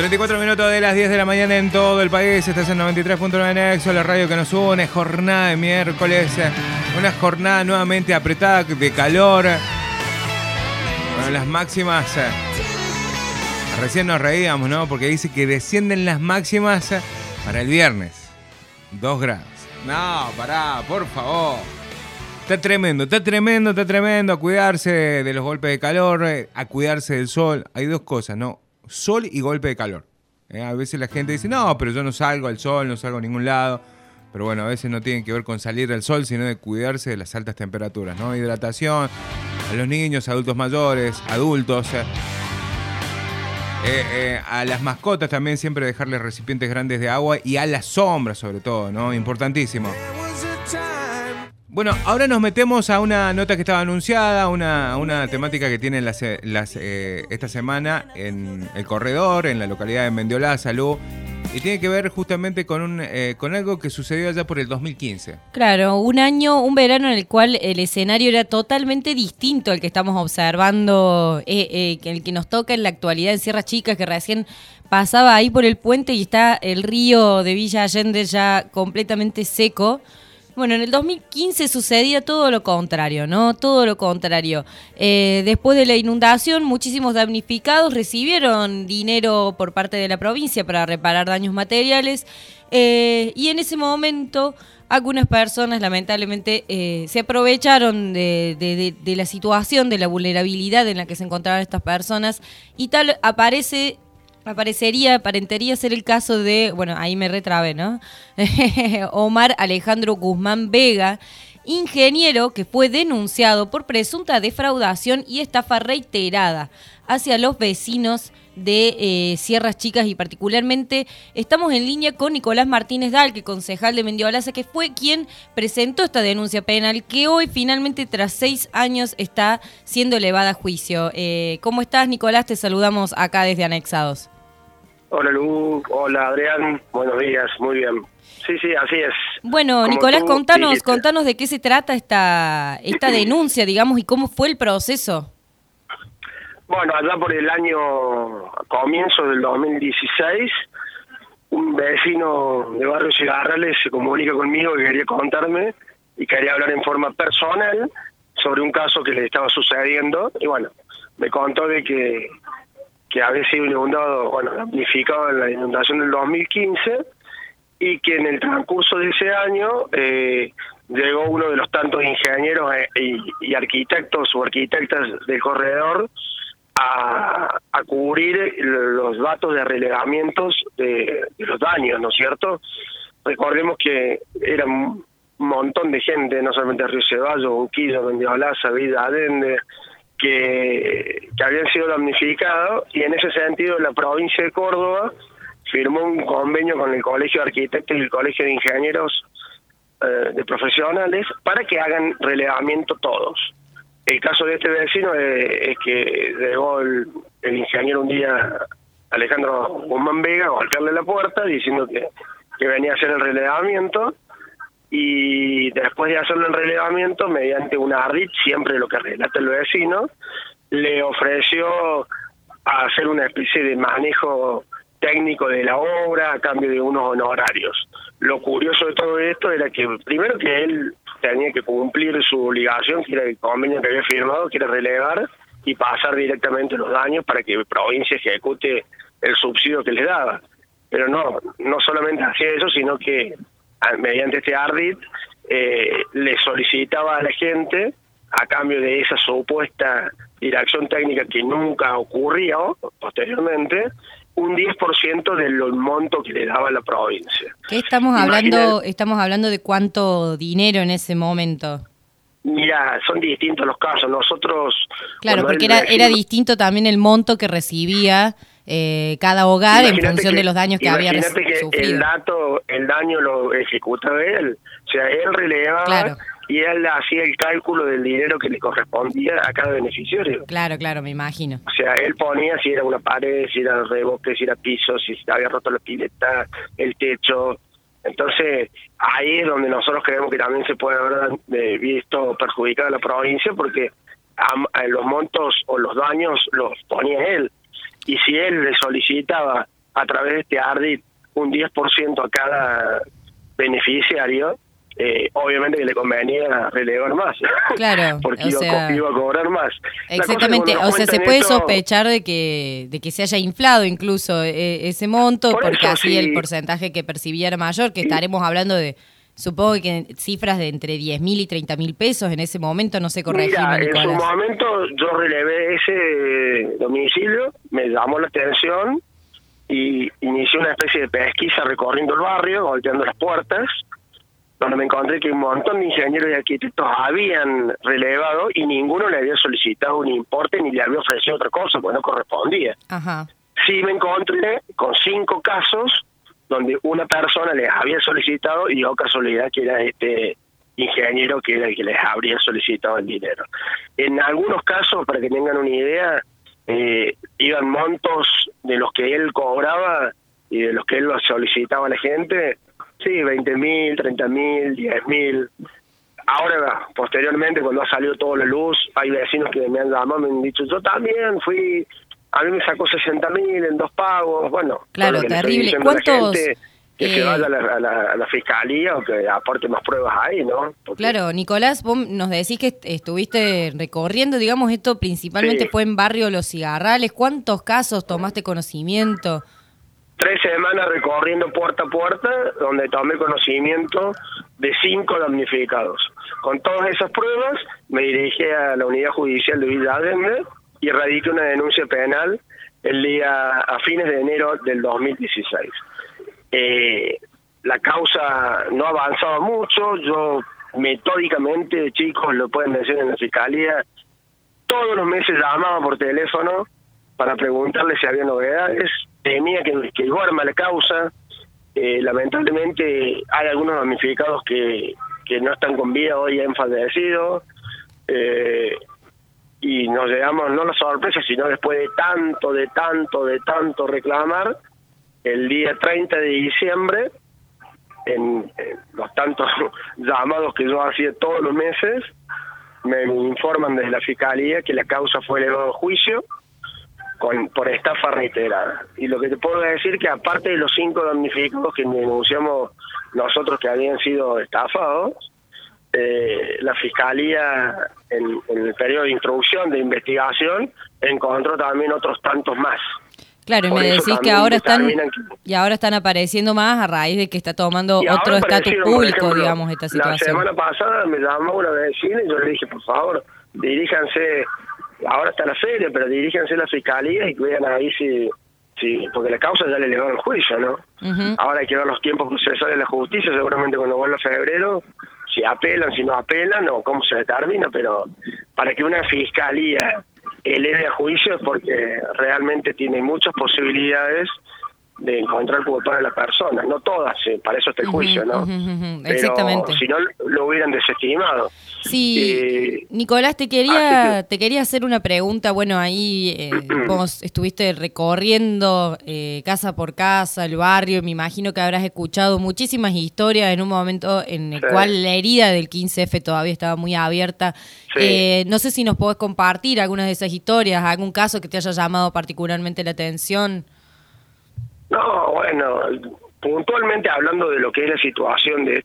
34 minutos de las 10 de la mañana en todo el país. Estás en 93.9 Nexo, la radio que nos une. Jornada de miércoles. Una jornada nuevamente apretada de calor. Bueno, las máximas. Recién nos reíamos, ¿no? Porque dice que descienden las máximas para el viernes. 2 grados. No, pará, por favor. Está tremendo. A cuidarse de los golpes de calor, a cuidarse del sol. Hay dos cosas, ¿no? Sol y golpe de calor. A veces la gente dice, no, pero yo no salgo al sol, no salgo a ningún lado. Pero bueno, a veces no tiene que ver con salir al sol, sino de cuidarse de las altas temperaturas, ¿no? Hidratación a los niños, adultos mayores, adultos. A las mascotas también siempre dejarles recipientes grandes de agua y a la sombra sobre todo, ¿no? Importantísimo. Bueno, ahora nos metemos a una nota que estaba anunciada, una temática que tienen esta semana en El Corredor, en la localidad de Mendiolá, Salud, y tiene que ver justamente con algo que sucedió allá por el 2015. Claro, un verano en el cual el escenario era totalmente distinto al que estamos observando, el que nos toca en la actualidad en Sierras Chicas, que recién pasaba ahí por el puente y está el río de Villa Allende ya completamente seco. Bueno, en el 2015 sucedía todo lo contrario, ¿no? Todo lo contrario. Después de la inundación, muchísimos damnificados recibieron dinero por parte de la provincia para reparar daños materiales. Y en ese momento, algunas personas, lamentablemente, se aprovecharon de la situación, de la vulnerabilidad en la que se encontraban estas personas. Y tal aparentaría ser el caso de, bueno, ahí me retrabé, ¿no? Omar Alejandro Guzmán Vega, ingeniero que fue denunciado por presunta defraudación y estafa reiterada hacia los vecinos de Sierras Chicas, y particularmente estamos en línea con Nicolás Martínez Dalque, concejal de Mendiolaza, que fue quien presentó esta denuncia penal que hoy finalmente tras 6 años está siendo elevada a juicio. ¿Cómo estás, Nicolás? Te saludamos acá desde Anexados. Hola Lu, hola Adrián, buenos días, muy bien. Sí, así es. Bueno, como Nicolás, dijiste. contanos de qué se trata esta denuncia, digamos, y cómo fue el proceso. Bueno, allá por el comienzo del 2016, un vecino de Barrio Cigarrales se comunica conmigo que quería contarme y quería hablar en forma personal sobre un caso que le estaba sucediendo. Y bueno, me contó de que había sido inundado, damnificado en la inundación del 2015, y que en el transcurso de ese año llegó uno de los tantos ingenieros y arquitectos o arquitectas del corredor a cubrir los datos de relevamientos de los daños, ¿no es cierto? Recordemos que era un montón de gente, no solamente Río Ceballos, Unquillo, Mendiolaza, Villa Allende, que habían sido damnificados, y en ese sentido la provincia de Córdoba firmó un convenio con el Colegio de Arquitectos y el Colegio de Ingenieros de Profesionales para que hagan relevamiento todos. El caso de este vecino es que llegó el ingeniero un día, Alejandro Guzmán Vega, a golpearle la puerta diciendo que venía a hacer el relevamiento, y después de hacerlo el relevamiento, mediante una ARDIT, siempre lo que relata el vecino, le ofreció hacer una especie de manejo técnico de la obra a cambio de unos honorarios. Lo curioso de todo esto era que, primero, que él tenía que cumplir su obligación, que era el convenio que había firmado, que era relevar y pasar directamente los daños para que la provincia ejecute el subsidio que les daba. Pero no solamente hacía eso, sino que mediante este ARDIT le solicitaba a la gente, a cambio de esa supuesta dirección técnica que nunca ocurrió posteriormente, un 10% del monto que le daba la provincia. ¿Qué estamos hablando de cuánto dinero en ese momento? Mira, son distintos los casos. Nosotros... Claro, porque era distinto también el monto que recibía cada hogar en función de los daños que había sufrido. Imagínate que el daño lo ejecutaba él. O sea, él relevaba, claro, y él hacía el cálculo del dinero que le correspondía a cada beneficiario. Claro, me imagino. O sea, él ponía si era una pared, si era revoque, si era piso, si había roto la pileta, el techo. Entonces, ahí es donde nosotros creemos que también se puede haber visto perjudicada la provincia, porque los montos o los daños los ponía él. Y si él le solicitaba a través de este ARDIT un 10% a cada beneficiario, obviamente que le convenía relevar más. Claro, porque o sea, iba a cobrar más. Exactamente, o sea, se puede sospechar de que se haya inflado incluso ese monto, Por porque eso, así sí. el porcentaje que percibía era mayor, que estaremos hablando de, supongo que cifras de entre 10.000 y 30.000 pesos en ese momento, no sé, corregime, Mira, en su Nicolás. momento yo relevé ese domicilio, me llamó la atención y inicié una especie de pesquisa recorriendo el barrio, golpeando las puertas, donde me encontré que un montón de ingenieros y arquitectos habían relevado y ninguno le había solicitado un importe ni le había ofrecido otra cosa, pues no correspondía. Ajá. Sí me encontré con 5 casos donde una persona les había solicitado y oh casualidad que era este ingeniero que era el que les habría solicitado el dinero. En algunos casos, para que tengan una idea, iban montos de los que él cobraba y de los que él los solicitaba a la gente, sí, 20.000, 30.000, 10.000. Ahora, posteriormente, cuando ha salido toda la luz, hay vecinos que me han llamado, me han dicho, yo también fui, a mí me sacó 60.000 en 2 pagos, bueno. Claro, lo que le estoy terrible. diciendo a la ¿Cuántos, gente, que se vaya a la fiscalía o que aporte más pruebas ahí, ¿no? Porque, Claro, Nicolás, vos nos decís que estuviste recorriendo, digamos, esto principalmente Sí. fue en barrio Los Cigarrales. ¿Cuántos casos tomaste conocimiento? 3 semanas recorriendo puerta a puerta, donde tomé conocimiento de 5 damnificados. Con todas esas pruebas, me dirigí a la unidad judicial de Villa Allende y radiqué una denuncia penal a fines de enero del 2016. La causa no avanzaba mucho, yo metódicamente, chicos, lo pueden decir en la fiscalía, todos los meses llamaba por teléfono para preguntarle si había novedades, temía que duerma la causa. Lamentablemente hay algunos damnificados que no están con vida, hoy han fallecido, y nos llegamos, no la sorpresa, sino después de tanto reclamar, el día 30 de diciembre, en los tantos llamados que yo hacía todos los meses, me informan desde la fiscalía que la causa fue elevada a juicio por estafa reiterada. Y lo que te puedo decir que aparte de los 5 damnificados que denunciamos nosotros que habían sido estafados, la fiscalía en el periodo de introducción de investigación encontró también otros tantos más. Claro, y Por me eso decís que también ahora determinan están apareciendo más a raíz de que está tomando Y otro ahora estatus aparecieron, por público, ejemplo, digamos, esta La situación. semana pasada me llamó una vecina y yo le dije, por favor, diríjanse, ahora está la feria, pero diríjanse a la fiscalía y vean ahí si porque la causa ya le elevaron el juicio, ¿no? Ujú. Ahora hay que ver los tiempos procesales de la justicia, seguramente cuando vuelva febrero, si apelan, si no apelan o cómo se determina, pero para que una fiscalía eleve a juicio es porque realmente tiene muchas posibilidades de encontrar culpable a la persona, no todas, para eso está el juicio, ¿no? Pero Exactamente. si no, lo hubieran desestimado. Sí, Nicolás, te quería hacer una pregunta. Bueno, ahí vos estuviste recorriendo casa por casa, el barrio. Me imagino que habrás escuchado muchísimas historias en un momento en el Sí. cual la herida del 15F todavía estaba muy abierta. Sí. No sé si nos podés compartir algunas de esas historias, algún caso que te haya llamado particularmente la atención. No, bueno, puntualmente hablando de lo que es la situación de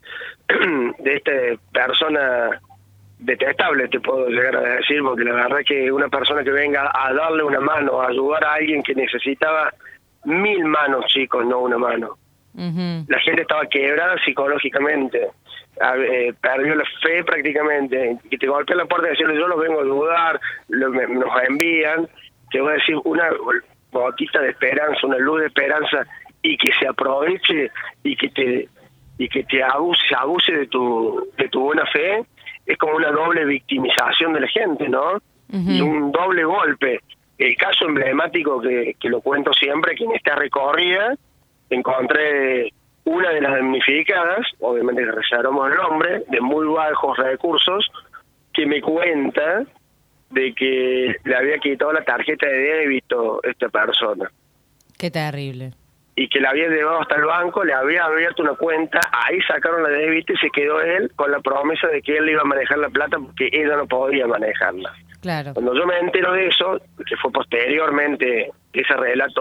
esta persona detestable, te puedo llegar a decir, porque la verdad que una persona que venga a darle una mano, a ayudar a alguien que necesitaba 1000 manos, chicos, no una mano. Ujú. La gente estaba quebrada psicológicamente, perdió la fe prácticamente, que te golpea la puerta y decirle yo los vengo a ayudar, nos envían, te voy a decir una gotita de esperanza, una luz de esperanza, y que se aproveche y que te abuse de tu buena fe, es como una doble victimización de la gente, ¿no? Ujú. Y un doble golpe. El caso emblemático que lo cuento siempre, que en esta recorrida encontré una de las damnificadas, obviamente que reservamos el nombre, de muy bajos recursos, que me cuenta de que le había quitado la tarjeta de débito a esta persona Qué terrible. y que la había llevado hasta el banco, le había abierto una cuenta, ahí sacaron la débito y se quedó él con la promesa de que él iba a manejar la plata porque ella no podía manejarla. Claro. Cuando yo me entero de eso, que fue posteriormente ese relato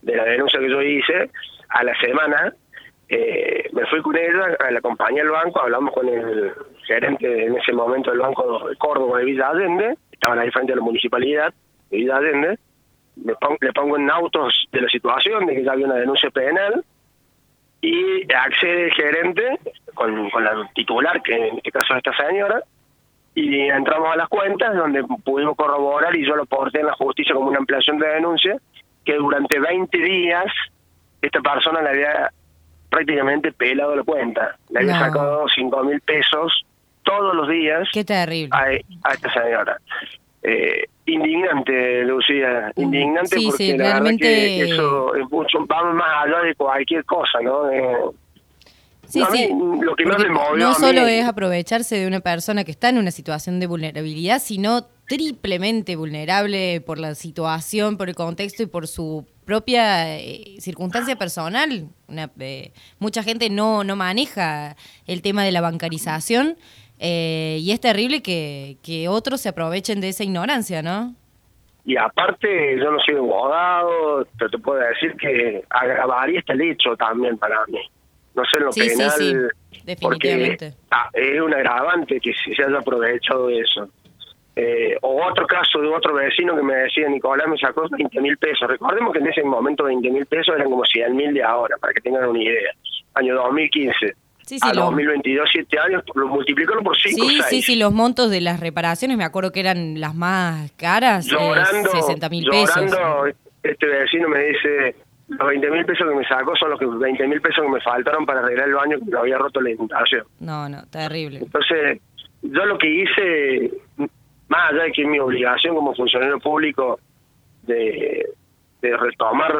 de la denuncia que yo hice, a la semana me fui con ella, la acompañé al banco, hablamos con el gerente en ese momento del Banco de Córdoba de Villa Allende, estaban ahí frente a la municipalidad de Villa Allende, le pongo en autos de la situación, de que ya había una denuncia penal, y accede el gerente con la titular, que en este caso es esta señora, y entramos a las cuentas donde pudimos corroborar, y yo lo porté en la justicia como una ampliación de denuncia, que durante 20 días esta persona le había prácticamente pelado la cuenta, le había sacado 5.000 pesos todos los días. Qué terrible. A esta señora. Indignante, Lucía, indignante, sí, porque sí, la realmente... verdad que eso es mucho, va más allá de cualquier cosa, ¿no? Sí, no, sí. Lo que más me movió no a mí solo es aprovecharse de una persona que está en una situación de vulnerabilidad, sino triplemente vulnerable por la situación, por el contexto y por su propia circunstancia personal. Mucha gente no maneja el tema de la bancarización y es terrible que otros se aprovechen de esa ignorancia, ¿no? Y aparte, yo no soy abogado, pero te puedo decir que agravaría el hecho también para mí. No sé en lo penal, sí, definitivamente. Porque es un agravante que se haya aprovechado de eso. O otro caso de otro vecino que me decía, Nicolás me sacó 20.000 pesos. Recordemos que en ese momento 20.000 pesos eran como 100.000 de ahora, para que tengan una idea. Año 2015. A 2022, 7 años, multiplícalo por 5 o 6. Sí, los montos de las reparaciones, me acuerdo que eran las más caras, 60.000 pesos. Llorando, este vecino me dice, los 20.000 pesos que me sacó son los 20.000 pesos que me faltaron para arreglar el baño que me había roto la inundación. No, terrible. Entonces, yo lo que hice, más allá de que es mi obligación como funcionario público de retomar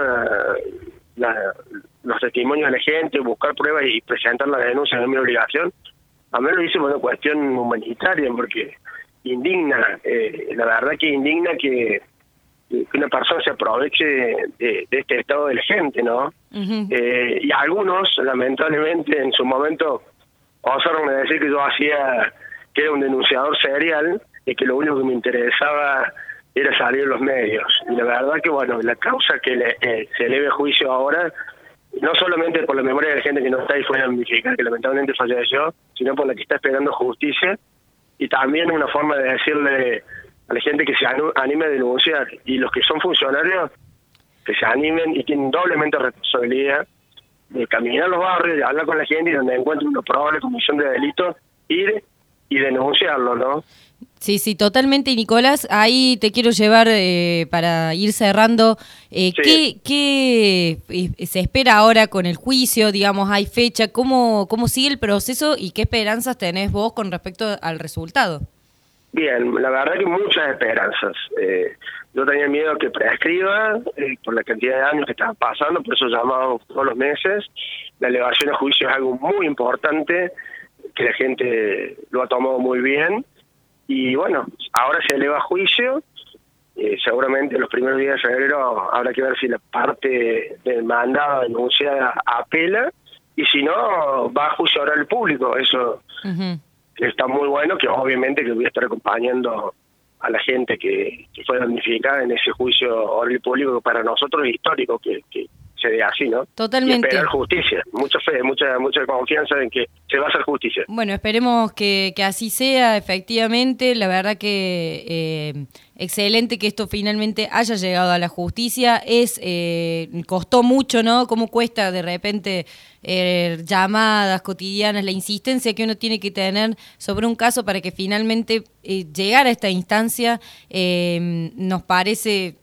los testimonios de la gente, buscar pruebas y presentar la denuncia, es mi obligación, a mí lo hice por una cuestión humanitaria, porque indigna, la verdad que indigna que una persona se aproveche de este estado de la gente, ¿no? Uh-huh. Y algunos, lamentablemente, en su momento osaron decir que yo que era un denunciador serial y que lo único que me interesaba era salir en los medios. Y la verdad que, bueno, la causa que se eleve a juicio ahora, no solamente por la memoria de la gente que no está ahí fuera de Mexicana, que lamentablemente falleció, sino por la que está esperando justicia, y también una forma de decirle a la gente que se anime a denunciar, y los que son funcionarios, que se animen y tienen doblemente responsabilidad de caminar a los barrios, de hablar con la gente, y donde encuentren una probable comisión de delito, ir y denunciarlo, ¿no? Sí, totalmente. Y Nicolás, ahí te quiero llevar para ir cerrando. Sí. ¿Qué se espera ahora con el juicio? Digamos, ¿hay fecha? ¿Cómo sigue el proceso y qué esperanzas tenés vos con respecto al resultado? Bien, la verdad que muchas esperanzas. Yo tenía miedo que prescriba por la cantidad de años que estaban pasando, por eso llamamos todos los meses. La elevación a juicio es algo muy importante, que la gente lo ha tomado muy bien. Y bueno, ahora se eleva a juicio, seguramente los primeros días de febrero habrá que ver si la parte del mandado denunciada apela, y si no, va a juicio oral público. Eso uh-huh. Está muy bueno, que obviamente que voy a estar acompañando a la gente que fue damnificada en ese juicio oral público, que para nosotros es histórico que se dé así, ¿no? Totalmente. Y esperar justicia, mucha fe, mucha confianza en que se va a hacer justicia. Bueno, esperemos que así sea, efectivamente. La verdad que excelente que esto finalmente haya llegado a la justicia. Costó mucho, ¿no? Cómo cuesta de repente llamadas cotidianas, la insistencia que uno tiene que tener sobre un caso para que finalmente llegar a esta instancia nos parece...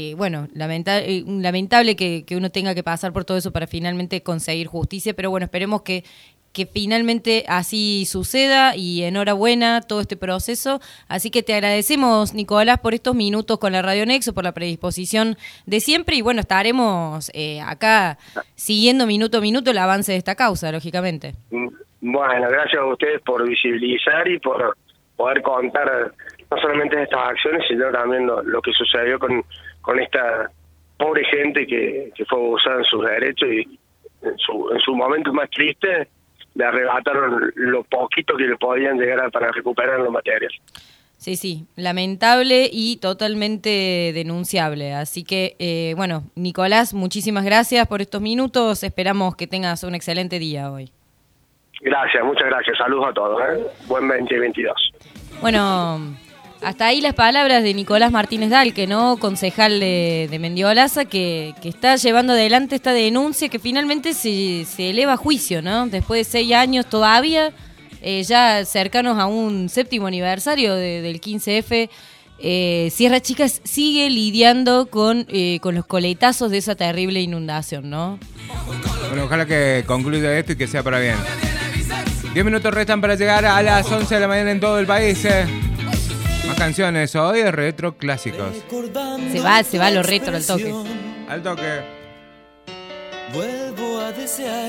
lamentable que uno tenga que pasar por todo eso para finalmente conseguir justicia, pero bueno, esperemos que finalmente así suceda, y enhorabuena todo este proceso. Así que te agradecemos, Nicolás, por estos minutos con la Radio Nexo, por la predisposición de siempre, y bueno, estaremos acá siguiendo minuto a minuto el avance de esta causa, lógicamente. Bueno, gracias a ustedes por visibilizar y por poder contar no solamente estas acciones, sino también lo que sucedió con esta pobre gente que fue abusada en sus derechos, y en su momento más triste le arrebataron lo poquito que le podían llegar para recuperar los materiales. Sí, lamentable y totalmente denunciable. Así que, bueno, Nicolás, muchísimas gracias por estos minutos. Esperamos que tengas un excelente día hoy. Gracias, muchas gracias. Saludos a todos. Buen 2022. Bueno, hasta ahí las palabras de Nicolás Martínez Dalque, ¿no? Concejal de Mendiolaza, que está llevando adelante esta denuncia que finalmente se eleva a juicio, ¿no? Después de 6 años todavía... ya cercanos a un 7º aniversario del 15F, Sierra Chica sigue lidiando con los coletazos de esa terrible inundación, ¿no? Bueno, ojalá que concluya esto y que sea para bien. 10 minutos restan para llegar a las 11 de la mañana en todo el país. Más canciones hoy de retro clásicos. Se va lo retro al toque. Al toque. Vuelvo a desear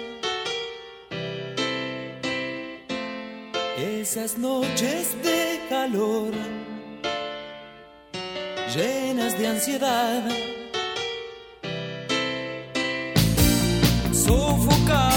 esas noches de calor, llenas de ansiedad, sofocar